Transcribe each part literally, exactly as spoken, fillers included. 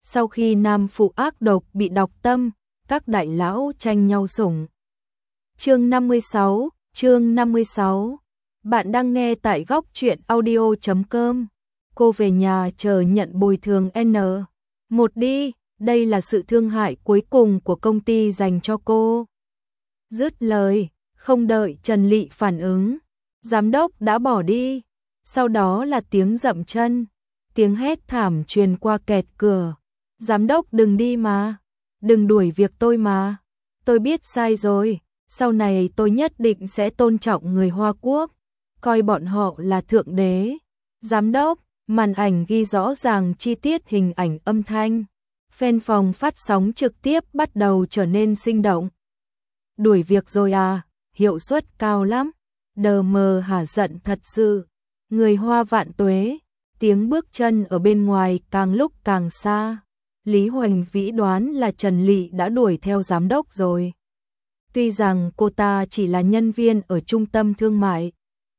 Sau khi nam phụ ác độc bị đọc tâm, các đại lão tranh nhau sủng. Chương năm mươi sáu, chương năm mươi sáu. Bạn đang nghe tại góc truyện audio chấm com. Cô về nhà chờ nhận bồi thường N một đi, đây là sự thương hại cuối cùng của công ty dành cho cô. Dứt lời, không đợi Trần Lị phản ứng, giám đốc đã bỏ đi. Sau đó là tiếng dậm chân, tiếng hét thảm truyền qua kẹt cửa. Giám đốc đừng đi mà, đừng đuổi việc tôi mà, tôi biết sai rồi, sau này tôi nhất định sẽ tôn trọng người Hoa Quốc, coi bọn họ là thượng đế. Giám đốc, màn ảnh ghi rõ ràng chi tiết hình ảnh âm thanh. Fan phòng phát sóng trực tiếp bắt đầu trở nên sinh động. Đuổi việc rồi à, hiệu suất cao lắm, đờ mờ hả giận thật sự. Người Hoa vạn tuế, tiếng bước chân ở bên ngoài càng lúc càng xa. Lý Hoành Vĩ đoán là Trần Lị đã đuổi theo giám đốc rồi. Tuy rằng cô ta chỉ là nhân viên ở trung tâm thương mại,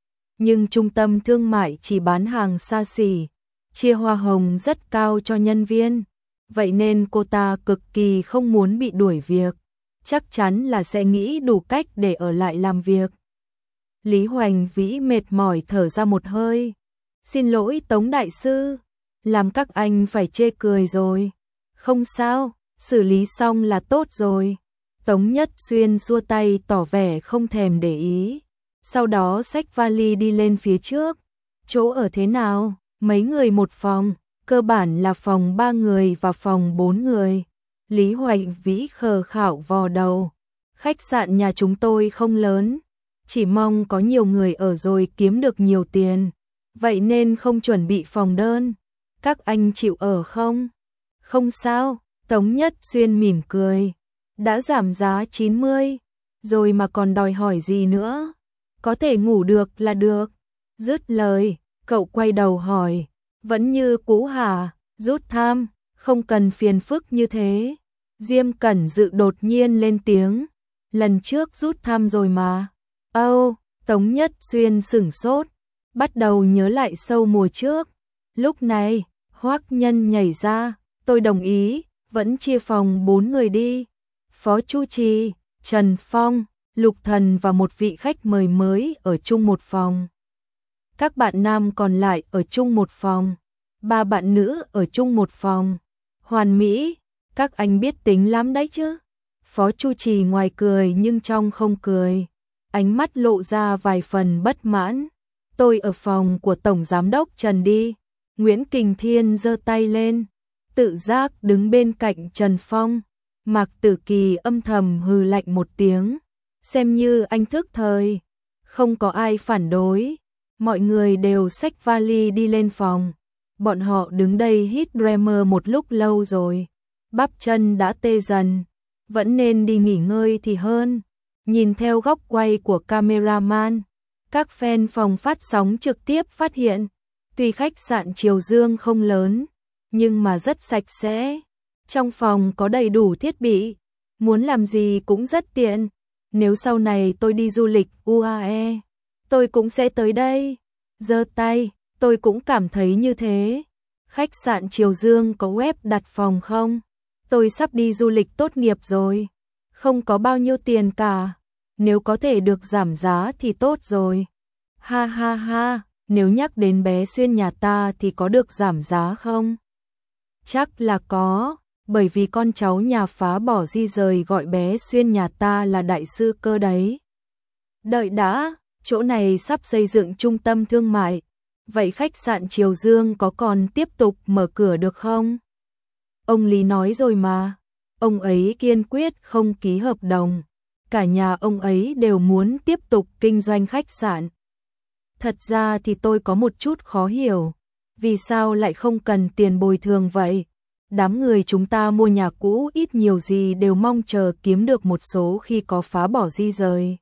nhưng trung tâm thương mại chỉ bán hàng xa xỉ, chia hoa hồng rất cao cho nhân viên. Vậy nên cô ta cực kỳ không muốn bị đuổi việc, chắc chắn là sẽ nghĩ đủ cách để ở lại làm việc. Lý Hoành Vĩ mệt mỏi thở ra một hơi. Xin lỗi Tống đại sư, làm các anh phải chê cười rồi. Không sao, xử lý xong là tốt rồi. Tống Nhất Xuyên xua tay tỏ vẻ không thèm để ý. Sau đó xách vali đi lên phía trước. Chỗ ở thế nào? Mấy người một phòng, cơ bản là phòng ba người và phòng bốn người. Lý Hoành Vĩ khờ khạo vò đầu. Khách sạn nhà chúng tôi không lớn, chỉ mong có nhiều người ở rồi kiếm được nhiều tiền. Vậy nên không chuẩn bị phòng đơn. Các anh chịu ở không? Không sao, Tống Nhất Xuyên mỉm cười. Đã giảm giá chín mươi, rồi mà còn đòi hỏi gì nữa? Có thể ngủ được là được. Dứt lời, cậu quay đầu hỏi. Vẫn như cũ hả? Rút tham, không cần phiền phức như thế. Diêm Cẩn Dự đột nhiên lên tiếng. Lần trước rút tham rồi mà. Âu, oh, Tống Nhất Xuyên sửng sốt, bắt đầu nhớ lại sâu mùa trước. Lúc này, Hoắc Nhân nhảy ra, tôi đồng ý, vẫn chia phòng bốn người đi. Phó Chu Trì, Trần Phong, Lục Thần và một vị khách mời mới ở chung một phòng. Các bạn nam còn lại ở chung một phòng, ba bạn nữ ở chung một phòng. Hoàn mỹ, các anh biết tính lắm đấy chứ. Phó Chu Trì ngoài cười nhưng trong không cười, ánh mắt lộ ra vài phần bất mãn. Tôi ở phòng của Tổng Giám đốc Trần đi. Nguyễn Kình Thiên giơ tay lên, tự giác đứng bên cạnh Trần Phong. Mạc Tử Kỳ âm thầm hừ lạnh một tiếng, xem như anh thức thời. Không có ai phản đối, mọi người đều xách vali đi lên phòng. Bọn họ đứng đây hít Dreamer một lúc lâu rồi, bắp chân đã tê dần, vẫn nên đi nghỉ ngơi thì hơn. Nhìn theo góc quay của cameraman, các fan phòng phát sóng trực tiếp phát hiện, tuy khách sạn Triều Dương không lớn, nhưng mà rất sạch sẽ. Trong phòng có đầy đủ thiết bị, muốn làm gì cũng rất tiện. Nếu sau này tôi đi du lịch u a e, tôi cũng sẽ tới đây. Giơ tay, tôi cũng cảm thấy như thế. Khách sạn Triều Dương có web đặt phòng không? Tôi sắp đi du lịch tốt nghiệp rồi, không có bao nhiêu tiền cả. Nếu có thể được giảm giá thì tốt rồi. Ha ha ha, nếu nhắc đến bé Xuyên nhà ta thì có được giảm giá không? Chắc là có, bởi vì con cháu nhà phá bỏ di rời gọi bé Xuyên nhà ta là đại sư cơ đấy. Đợi đã, chỗ này sắp xây dựng trung tâm thương mại. Vậy khách sạn Triều Dương có còn tiếp tục mở cửa được không? Ông Lý nói rồi mà, ông ấy kiên quyết không ký hợp đồng. Cả nhà ông ấy đều muốn tiếp tục kinh doanh khách sạn. Thật ra thì tôi có một chút khó hiểu, vì sao lại không cần tiền bồi thường vậy? Đám người chúng ta mua nhà cũ ít nhiều gì đều mong chờ kiếm được một số khi có phá bỏ di rời.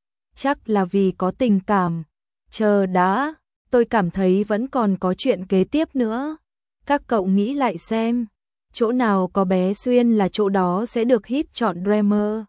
Chắc là vì có tình cảm. Chờ đã, tôi cảm thấy vẫn còn có chuyện kế tiếp nữa. Các cậu nghĩ lại xem, chỗ nào có bé Xuyên là chỗ đó sẽ được hit chọn Dreamer.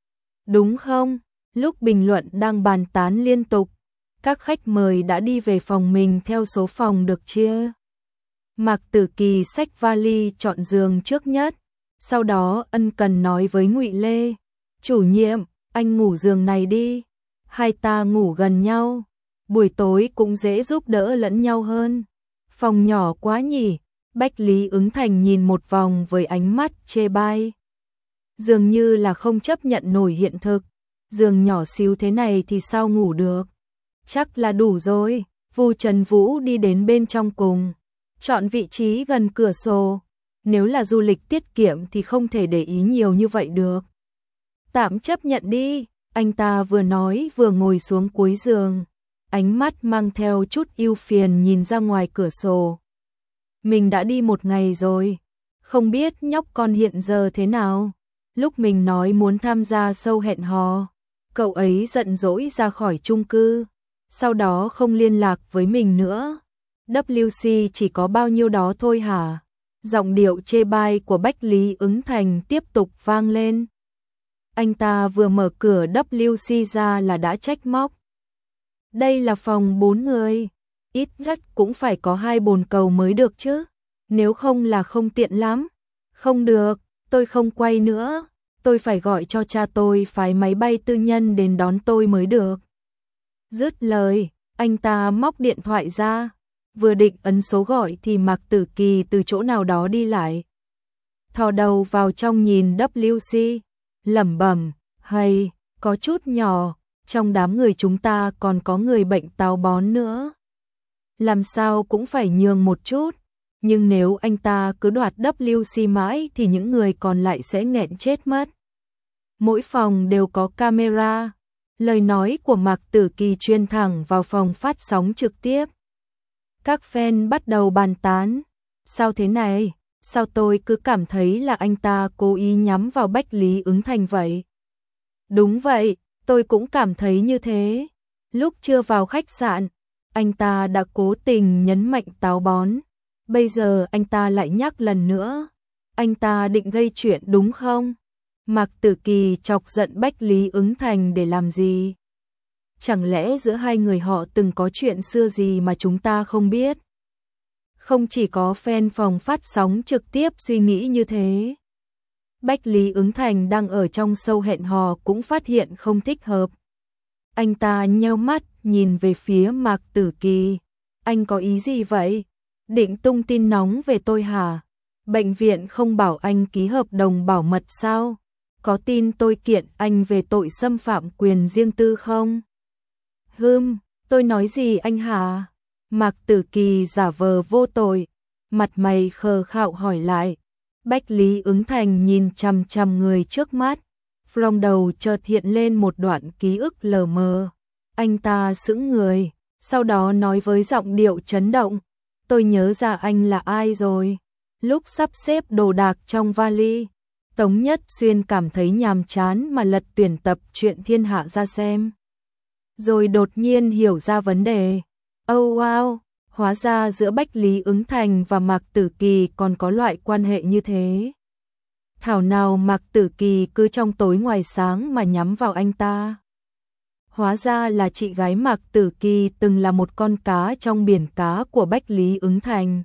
Đúng không? Lúc bình luận đang bàn tán liên tục, các khách mời đã đi về phòng mình theo số phòng được chia. Mạc Tử Kỳ xách vali chọn giường trước nhất, sau đó ân cần nói với Ngụy Lê, chủ nhiệm, anh ngủ giường này đi, hai ta ngủ gần nhau, buổi tối cũng dễ giúp đỡ lẫn nhau hơn. Phòng nhỏ quá nhỉ, Bách Lý Ứng Thành nhìn một vòng với ánh mắt chê bai. Dường như là không chấp nhận nổi hiện thực, giường nhỏ xíu thế này thì sao ngủ được. Chắc là đủ rồi, Vu Trần Vũ đi đến bên trong cùng, chọn vị trí gần cửa sổ. Nếu là du lịch tiết kiệm thì không thể để ý nhiều như vậy được. Tạm chấp nhận đi, anh ta vừa nói vừa ngồi xuống cuối giường, ánh mắt mang theo chút ưu phiền nhìn ra ngoài cửa sổ. Mình đã đi một ngày rồi, không biết nhóc con hiện giờ thế nào. Lúc mình nói muốn tham gia show hẹn hò, cậu ấy giận dỗi ra khỏi chung cư, sau đó không liên lạc với mình nữa. vê xê chỉ có bao nhiêu đó thôi hả? Giọng điệu chê bai của Bách Lý Ứng Thành tiếp tục vang lên. Anh ta vừa mở cửa vê xê ra là đã trách móc. Đây là phòng bốn người, ít nhất cũng phải có hai bồn cầu mới được chứ, nếu không là không tiện lắm. Không được, tôi không quay nữa, tôi phải gọi cho cha tôi phái máy bay tư nhân đến đón tôi mới được. Dứt lời, anh ta móc điện thoại ra, vừa định ấn số gọi thì Mạc Tử Kỳ từ chỗ nào đó đi lại. Thò đầu vào trong nhìn vê xê, lẩm bẩm, hay, có chút nhỏ, trong đám người chúng ta còn có người bệnh táo bón nữa. Làm sao cũng phải nhường một chút, nhưng nếu anh ta cứ đoạt vê xê mãi thì những người còn lại sẽ nghẹn chết mất. Mỗi phòng đều có camera, lời nói của Mạc Tử Kỳ truyền thẳng vào phòng phát sóng trực tiếp. Các fan bắt đầu bàn tán, sao thế này, sao tôi cứ cảm thấy là anh ta cố ý nhắm vào Bách Lý Ứng Thành vậy? Đúng vậy, tôi cũng cảm thấy như thế. Lúc chưa vào khách sạn, anh ta đã cố tình nhấn mạnh táo bón, bây giờ anh ta lại nhắc lần nữa. Anh ta định gây chuyện đúng không? Mạc Tử Kỳ chọc giận Bách Lý Ứng Thành để làm gì? Chẳng lẽ giữa hai người họ từng có chuyện xưa gì mà chúng ta không biết? Không chỉ có fan phòng phát sóng trực tiếp suy nghĩ như thế. Bách Lý Ứng Thành đang ở trong show hẹn hò cũng phát hiện không thích hợp. Anh ta nheo mắt nhìn về phía Mạc Tử Kỳ. Anh có ý gì vậy? Định tung tin nóng về tôi hả? Bệnh viện không bảo anh ký hợp đồng bảo mật sao? Có tin tôi kiện anh về tội xâm phạm quyền riêng tư không? Hừm, tôi nói gì anh hả? Mạc Tử Kỳ giả vờ vô tội, mặt mày khờ khạo hỏi lại. Bách Lý Ứng Thành nhìn chằm chằm người trước mắt, trong đầu chợt hiện lên một đoạn ký ức lờ mờ. Anh ta sững người, sau đó nói với giọng điệu chấn động, tôi nhớ ra anh là ai rồi. Lúc sắp xếp đồ đạc trong vali, Tống Nhất Xuyên cảm thấy nhàm chán mà lật tuyển tập Truyện Thiên Hạ ra xem. Rồi đột nhiên hiểu ra vấn đề. Oh wow, hóa ra giữa Bách Lý Ứng Thành và Mạc Tử Kỳ còn có loại quan hệ như thế. Thảo nào Mạc Tử Kỳ cứ trong tối ngoài sáng mà nhắm vào anh ta. Hóa ra là chị gái Mạc Tử Kỳ từng là một con cá trong biển cá của Bách Lý Ứng Thành.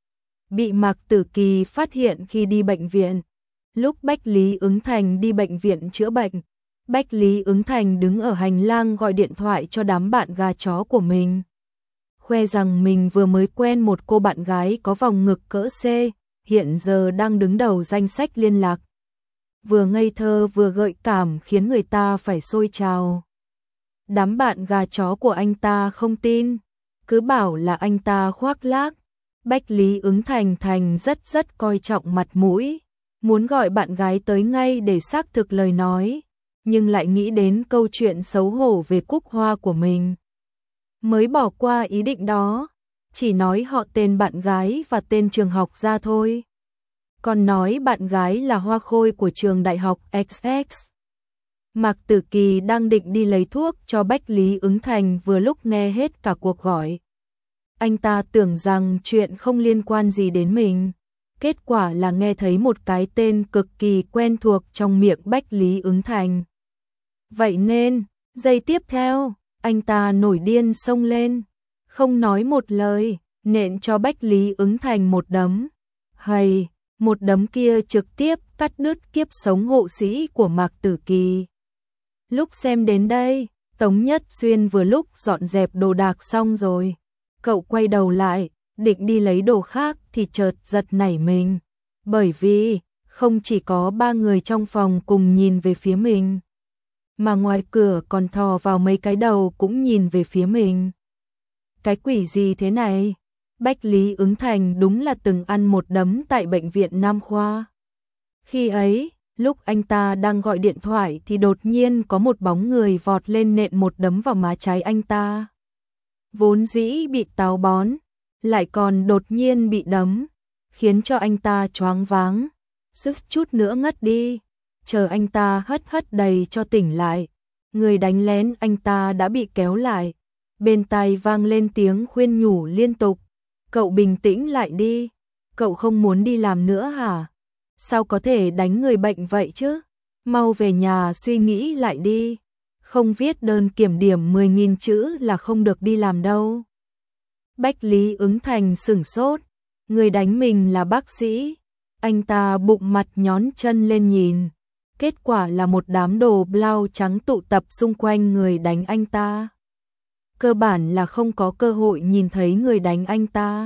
Bị Mạc Tử Kỳ phát hiện khi đi bệnh viện. Lúc Bách Lý Ứng Thành đi bệnh viện chữa bệnh, Bách Lý Ứng Thành đứng ở hành lang gọi điện thoại cho đám bạn gà chó của mình. Khoe rằng mình vừa mới quen một cô bạn gái có vòng ngực cỡ C, hiện giờ đang đứng đầu danh sách liên lạc. Vừa ngây thơ vừa gợi cảm khiến người ta phải sôi trào. Đám bạn gà chó của anh ta không tin, cứ bảo là anh ta khoác lác. Bách Lý Ứng Thành thành rất rất coi trọng mặt mũi, muốn gọi bạn gái tới ngay để xác thực lời nói, nhưng lại nghĩ đến câu chuyện xấu hổ về cúc hoa của mình. Mới bỏ qua ý định đó, chỉ nói họ tên bạn gái và tên trường học ra thôi. Còn nói bạn gái là Hoa Khôi của trường đại học ích ích. Mạc Tử Kỳ đang định đi lấy thuốc cho Bách Lý Ứng Thành vừa lúc nghe hết cả cuộc gọi. Anh ta tưởng rằng chuyện không liên quan gì đến mình. Kết quả là nghe thấy một cái tên cực kỳ quen thuộc trong miệng Bách Lý Ứng Thành. Vậy nên, giây tiếp theo, anh ta nổi điên xông lên, không nói một lời, nện cho Bách Lý Ứng Thành một đấm. Hầy, một đấm kia trực tiếp cắt đứt kiếp sống hộ sĩ của Mạc Tử Kỳ. Lúc xem đến đây, Tống Nhất Xuyên vừa lúc dọn dẹp đồ đạc xong rồi. Cậu quay đầu lại, định đi lấy đồ khác thì chợt giật nảy mình. Bởi vì, không chỉ có ba người trong phòng cùng nhìn về phía mình, mà ngoài cửa còn thò vào mấy cái đầu cũng nhìn về phía mình. Cái quỷ gì thế này? Bách Lý Ứng Thành đúng là từng ăn một đấm tại bệnh viện Nam Khoa. Khi ấy, lúc anh ta đang gọi điện thoại thì đột nhiên có một bóng người vọt lên nện một đấm vào má trái anh ta. Vốn dĩ bị táo bón, lại còn đột nhiên bị đấm, khiến cho anh ta choáng váng, suýt chút nữa ngất đi. Chờ anh ta hất hất đầy cho tỉnh lại, người đánh lén anh ta đã bị kéo lại. Bên tai vang lên tiếng khuyên nhủ liên tục. Cậu bình tĩnh lại đi, cậu không muốn đi làm nữa hả? Sao có thể đánh người bệnh vậy chứ? Mau về nhà suy nghĩ lại đi. Không viết đơn kiểm điểm mười nghìn chữ là không được đi làm đâu. Bách Lý Ứng Thành sửng sốt. Người đánh mình là bác sĩ. Anh ta bụng mặt nhón chân lên nhìn. Kết quả là một đám đồ blau trắng tụ tập xung quanh người đánh anh ta. Cơ bản là không có cơ hội nhìn thấy người đánh anh ta.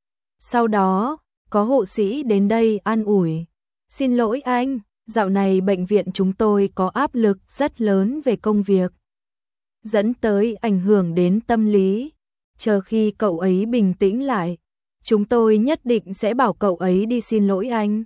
Sau đó, có hộ sĩ đến đây an ủi. Xin lỗi anh, dạo này bệnh viện chúng tôi có áp lực rất lớn về công việc, dẫn tới ảnh hưởng đến tâm lý. Chờ khi cậu ấy bình tĩnh lại, chúng tôi nhất định sẽ bảo cậu ấy đi xin lỗi anh.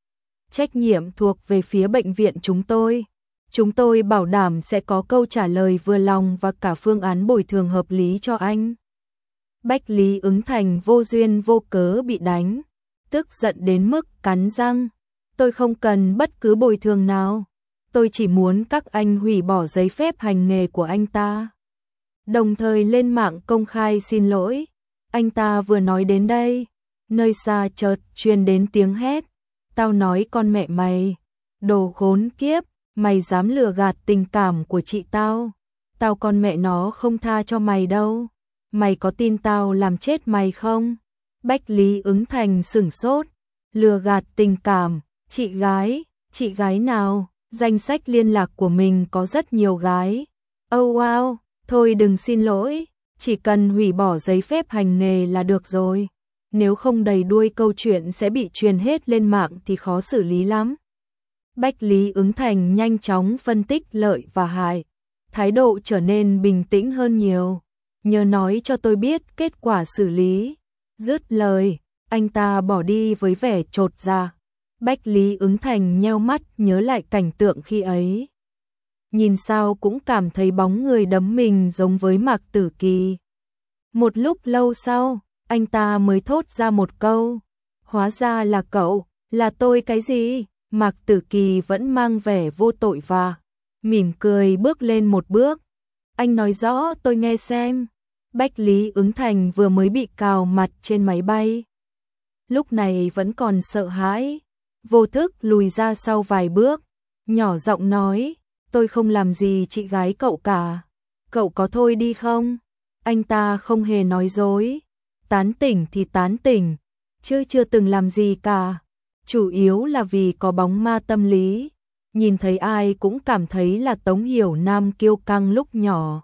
Trách nhiệm thuộc về phía bệnh viện chúng tôi. Chúng tôi bảo đảm sẽ có câu trả lời vừa lòng và cả phương án bồi thường hợp lý cho anh. Bách Lý Ứng Thành vô duyên vô cớ bị đánh, tức giận đến mức cắn răng. Tôi không cần bất cứ bồi thường nào. Tôi chỉ muốn các anh hủy bỏ giấy phép hành nghề của anh ta, đồng thời lên mạng công khai xin lỗi. Anh ta vừa nói đến đây, nơi xa chợt truyền đến tiếng hét. Tao nói con mẹ mày, đồ khốn kiếp, mày dám lừa gạt tình cảm của chị tao. Tao con mẹ nó không tha cho mày đâu. Mày có tin tao làm chết mày không? Bách Lý Ứng Thành sửng sốt. Lừa gạt tình cảm, chị gái, chị gái nào? Danh sách liên lạc của mình có rất nhiều gái. Oh wow, thôi đừng xin lỗi, chỉ cần hủy bỏ giấy phép hành nghề là được rồi. Nếu không đầy đuôi câu chuyện sẽ bị truyền hết lên mạng thì khó xử lý lắm. Bách Lý Ứng Thành nhanh chóng phân tích lợi và hại, thái độ trở nên bình tĩnh hơn nhiều. Nhớ nói cho tôi biết kết quả xử lý. Dứt lời, anh ta bỏ đi với vẻ chột dạ. Bách Lý Ứng Thành nheo mắt nhớ lại cảnh tượng khi ấy. Nhìn sao cũng cảm thấy bóng người đấm mình giống với Mạc Tử Kỳ. Một lúc lâu sau, anh ta mới thốt ra một câu. Hóa ra là cậu, là tôi cái gì? Mạc Tử Kỳ vẫn mang vẻ vô tội và mỉm cười bước lên một bước. Anh nói rõ tôi nghe xem. Bách Lý Ứng Thành vừa mới bị cào mặt trên máy bay, lúc này vẫn còn sợ hãi, vô thức lùi ra sau vài bước, nhỏ giọng nói, tôi không làm gì chị gái cậu cả, cậu có thôi đi không? Anh ta không hề nói dối, tán tỉnh thì tán tỉnh, chứ chưa từng làm gì cả, chủ yếu là vì có bóng ma tâm lý, nhìn thấy ai cũng cảm thấy là Tống Hiểu Nam kiêu căng lúc nhỏ.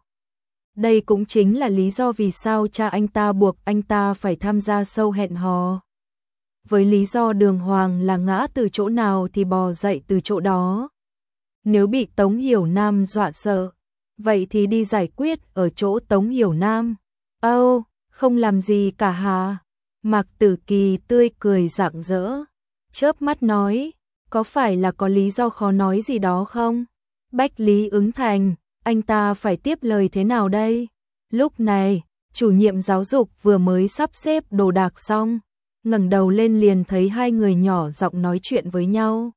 Đây cũng chính là lý do vì sao cha anh ta buộc anh ta phải tham gia show hẹn hò. Với lý do đường hoàng là ngã từ chỗ nào thì bò dậy từ chỗ đó. Nếu bị Tống Hiểu Nam dọa sợ, vậy thì đi giải quyết ở chỗ Tống Hiểu Nam. Âu, oh, không làm gì cả hả? Mạc Tử Kỳ tươi cười rạng rỡ, chớp mắt nói, có phải là có lý do khó nói gì đó không? Bách Lý Ứng Thành, anh ta phải tiếp lời thế nào đây? Lúc này, chủ nhiệm giáo dục vừa mới sắp xếp đồ đạc xong, ngẩng đầu lên liền thấy hai người nhỏ giọng nói chuyện với nhau.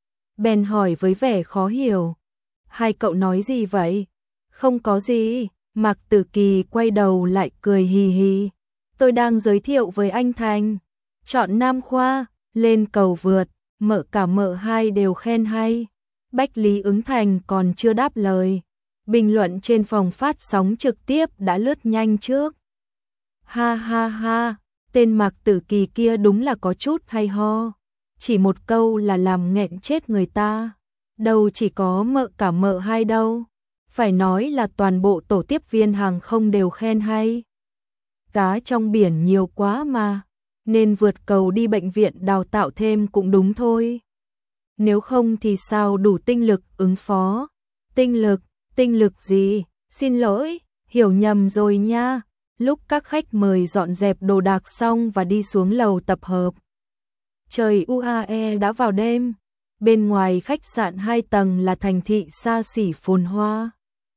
Bèn hỏi với vẻ khó hiểu, hai cậu nói gì vậy? Không có gì, Mạc Tử Kỳ quay đầu lại cười hì hì. Tôi đang giới thiệu với anh Thành, chọn Nam Khoa, lên cầu vượt, mợ cả mợ hai đều khen hay. Bách Lý Ứng Thành còn chưa đáp lời, bình luận trên phòng phát sóng trực tiếp đã lướt nhanh trước. Ha ha ha, tên Mạc Tử Kỳ kia đúng là có chút hay ho. Chỉ một câu là làm nghẹn chết người ta. Đâu chỉ có mợ cả mợ hai đâu. Phải nói là toàn bộ tổ tiếp viên hàng không đều khen hay. Cá trong biển nhiều quá mà. Nên vượt cầu đi bệnh viện đào tạo thêm cũng đúng thôi. Nếu không thì sao đủ tinh lực ứng phó. Tinh lực, tinh lực gì? Xin lỗi, hiểu nhầm rồi nha. Lúc các khách mời dọn dẹp đồ đạc xong và đi xuống lầu tập hợp. Trời u a e đã vào đêm. Bên ngoài khách sạn hai tầng là thành thị xa xỉ phồn hoa.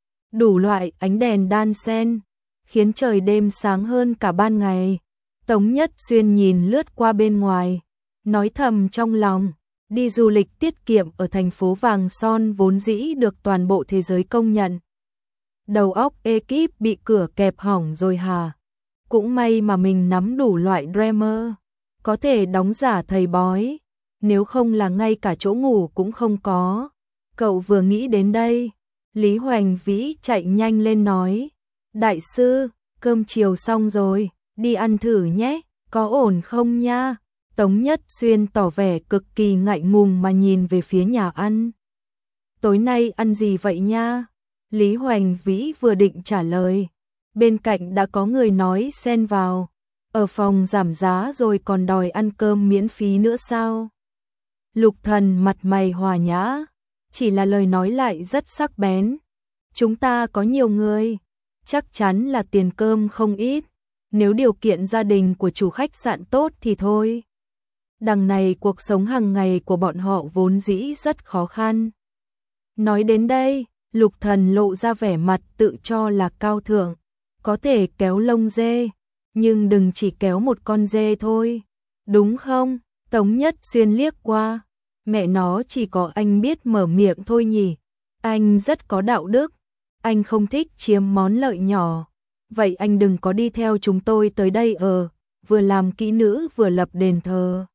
Đủ loại ánh đèn đan xen, khiến trời đêm sáng hơn cả ban ngày. Tống Nhất Xuyên nhìn lướt qua bên ngoài, nói thầm trong lòng, đi du lịch tiết kiệm ở thành phố vàng son vốn dĩ được toàn bộ thế giới công nhận. Đầu óc ekip bị cửa kẹp hỏng rồi hả? Cũng may mà mình nắm đủ loại dreamer, có thể đóng giả thầy bói, nếu không là ngay cả chỗ ngủ cũng không có. Cậu vừa nghĩ đến đây, Lý Hoành Vĩ chạy nhanh lên nói, đại sư, cơm chiều xong rồi, đi ăn thử nhé, có ổn không nha? Tống Nhất Xuyên tỏ vẻ cực kỳ ngại ngùng mà nhìn về phía nhà ăn. Tối nay ăn gì vậy nha? Lý Hoành Vĩ vừa định trả lời, bên cạnh đã có người nói xen vào, ở phòng giảm giá rồi còn đòi ăn cơm miễn phí nữa sao? Lục Thần mặt mày hòa nhã, chỉ là lời nói lại rất sắc bén. Chúng ta có nhiều người, chắc chắn là tiền cơm không ít, nếu điều kiện gia đình của chủ khách sạn tốt thì thôi. Đằng này cuộc sống hàng ngày của bọn họ vốn dĩ rất khó khăn. Nói đến đây, Lục Thần lộ ra vẻ mặt tự cho là cao thượng, có thể kéo lông dê, nhưng đừng chỉ kéo một con dê thôi, đúng không? Tống Nhất Xuyên liếc qua, mẹ nó chỉ có anh biết mở miệng thôi nhỉ, anh rất có đạo đức, anh không thích chiếm món lợi nhỏ, vậy anh đừng có đi theo chúng tôi tới đây ở, vừa làm kỹ nữ vừa lập đền thờ.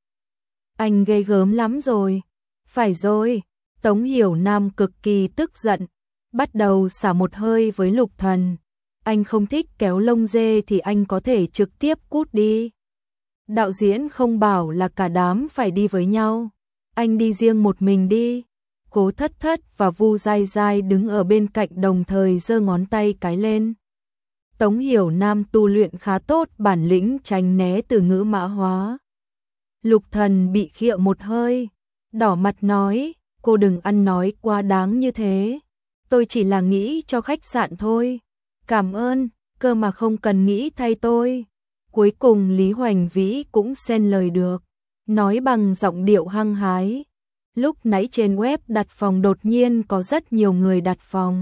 Anh ghê gớm lắm rồi, phải rồi, Tống Hiểu Nam cực kỳ tức giận, bắt đầu xả một hơi với Lục Thần, anh không thích kéo lông dê thì anh có thể trực tiếp cút đi. Đạo diễn không bảo là cả đám phải đi với nhau, anh đi riêng một mình đi. Cố Thất Thất và Vu Dai Dai đứng ở bên cạnh đồng thời giơ ngón tay cái lên. Tống Hiểu Nam tu luyện khá tốt bản lĩnh tránh né từ ngữ mã hóa. Lục Thần bị khịa một hơi, đỏ mặt nói, cô đừng ăn nói quá đáng như thế. Tôi chỉ là nghĩ cho khách sạn thôi. Cảm ơn, cơ mà không cần nghĩ thay tôi. Cuối cùng Lý Hoành Vĩ cũng xen lời được, nói bằng giọng điệu hăng hái. Lúc nãy trên web đặt phòng đột nhiên có rất nhiều người đặt phòng.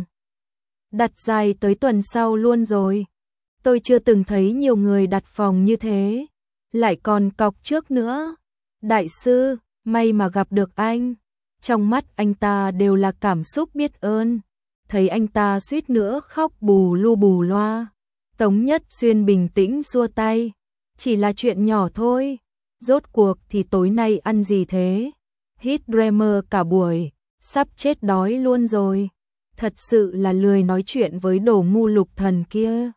Đặt dài tới tuần sau luôn rồi. Tôi chưa từng thấy nhiều người đặt phòng như thế. Lại còn cọc trước nữa. Đại sư, may mà gặp được anh. Trong mắt anh ta đều là cảm xúc biết ơn. Thấy anh ta suýt nữa khóc bù lu bù loa. Tống Nhất Xuyên bình tĩnh xua tay. Chỉ là chuyện nhỏ thôi. Rốt cuộc thì tối nay ăn gì thế? Hít dreamer cả buổi, sắp chết đói luôn rồi. Thật sự là lười nói chuyện với đồ ngu Lục Thần kia.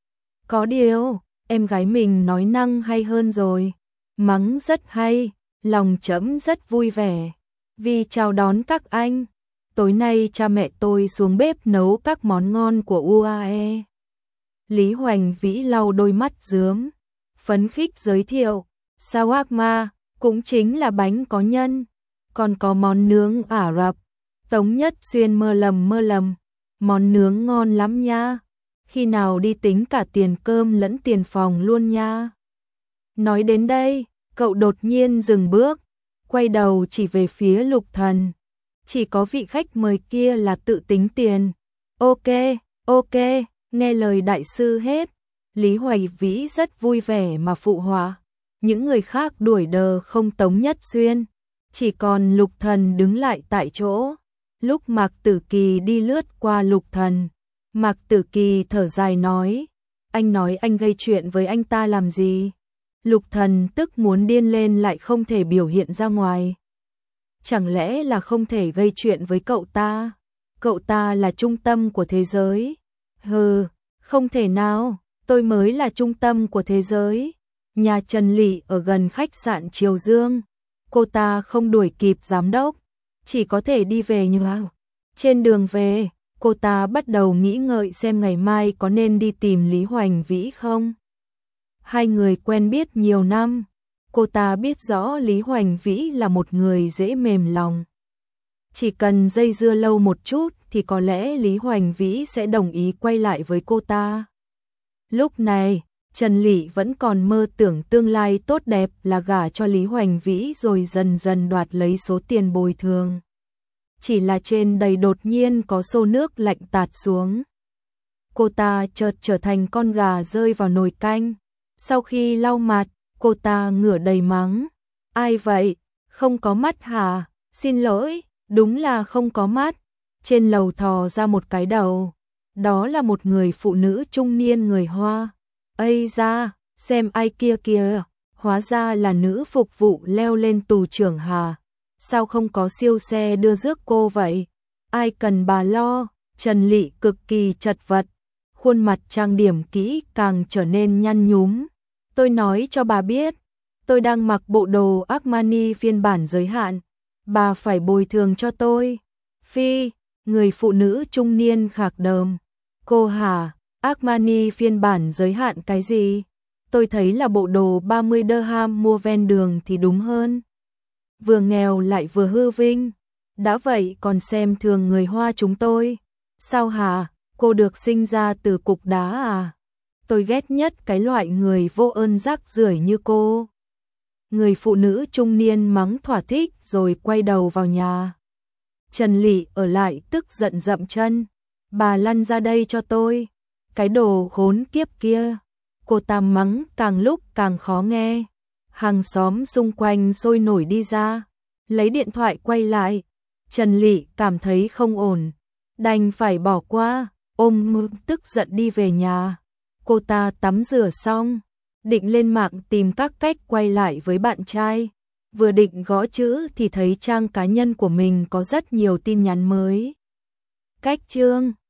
Có điều, em gái mình nói năng hay hơn rồi. Mắng rất hay, lòng trẫm rất vui vẻ. Vì chào đón các anh, tối nay cha mẹ tôi xuống bếp nấu các món ngon của u a e. Lý Hoành Vĩ lau đôi mắt rướm, phấn khích giới thiệu, shawarma cũng chính là bánh có nhân, còn có món nướng Ả Rập. Tống Nhất Xuyên mơ lầm mơ lầm, món nướng ngon lắm nha, khi nào đi tính cả tiền cơm lẫn tiền phòng luôn nha. Nói đến đây, cậu đột nhiên dừng bước, quay đầu chỉ về phía Lục Thần. Chỉ có vị khách mời kia là tự tính tiền. Ok, ok, nghe lời đại sư hết. Lý Hoành Vĩ rất vui vẻ mà phụ họa. Những người khác đuổi đờ không Tống Nhất Xuyên. Chỉ còn Lục Thần đứng lại tại chỗ. Lúc Mạc Tử Kỳ đi lướt qua Lục Thần, Mạc Tử Kỳ thở dài nói, anh nói anh gây chuyện với anh ta làm gì? Lục Thần tức muốn điên lên lại không thể biểu hiện ra ngoài. Chẳng lẽ là không thể gây chuyện với cậu ta? Cậu ta là trung tâm của thế giới. Hừ, không thể nào, tôi mới là trung tâm của thế giới. Nhà Trần Lị ở gần khách sạn Triều Dương. Cô ta không đuổi kịp giám đốc, chỉ có thể đi về như nào. Trên đường về, cô ta bắt đầu nghĩ ngợi xem ngày mai có nên đi tìm Lý Hoành Vĩ không. Hai người quen biết nhiều năm, cô ta biết rõ Lý Hoành Vĩ là một người dễ mềm lòng. Chỉ cần dây dưa lâu một chút thì có lẽ Lý Hoành Vĩ sẽ đồng ý quay lại với cô ta. Lúc này, Trần Lị vẫn còn mơ tưởng tương lai tốt đẹp là gả cho Lý Hoành Vĩ rồi dần dần đoạt lấy số tiền bồi thường. Chỉ là trên đầy đột nhiên có xô nước lạnh tạt xuống. Cô ta chợt trở thành con gà rơi vào nồi canh. Sau khi lau mặt, cô ta ngửa đầy mắng. Ai vậy? Không có mắt hả? Xin lỗi, đúng là không có mắt. Trên lầu thò ra một cái đầu. Đó là một người phụ nữ trung niên người Hoa. Ây da, xem ai kia kìa, hóa ra là nữ phục vụ leo lên tù trưởng Hà. Sao không có siêu xe đưa rước cô vậy? Ai cần bà lo? Trần Lị cực kỳ chật vật, khuôn mặt trang điểm kỹ càng trở nên nhăn nhúm. Tôi nói cho bà biết, tôi đang mặc bộ đồ Armani phiên bản giới hạn, bà phải bồi thường cho tôi. Phi, người phụ nữ trung niên khạc đờm. Cô hả? Armani phiên bản giới hạn cái gì? Tôi thấy là bộ đồ ba mươi dirham mua ven đường thì đúng hơn. Vừa nghèo lại vừa hư vinh. Đã vậy còn xem thường người Hoa chúng tôi. Sao hả? Cô được sinh ra từ cục đá à? Tôi ghét nhất cái loại người vô ơn rác rưởi như cô. Người phụ nữ trung niên mắng thỏa thích rồi quay đầu vào nhà. Trần Lị ở lại tức giận dậm chân. Bà lăn ra đây cho tôi. Cái đồ khốn kiếp kia. Cô ta mắng càng lúc càng khó nghe. Hàng xóm xung quanh sôi nổi đi ra. Lấy điện thoại quay lại. Trần Lị cảm thấy không ổn. Đành phải bỏ qua. Ôm ngực tức giận đi về nhà. Cô ta tắm rửa xong. Định lên mạng tìm các cách quay lại với bạn trai. Vừa định gõ chữ thì thấy trang cá nhân của mình có rất nhiều tin nhắn mới. Cách chương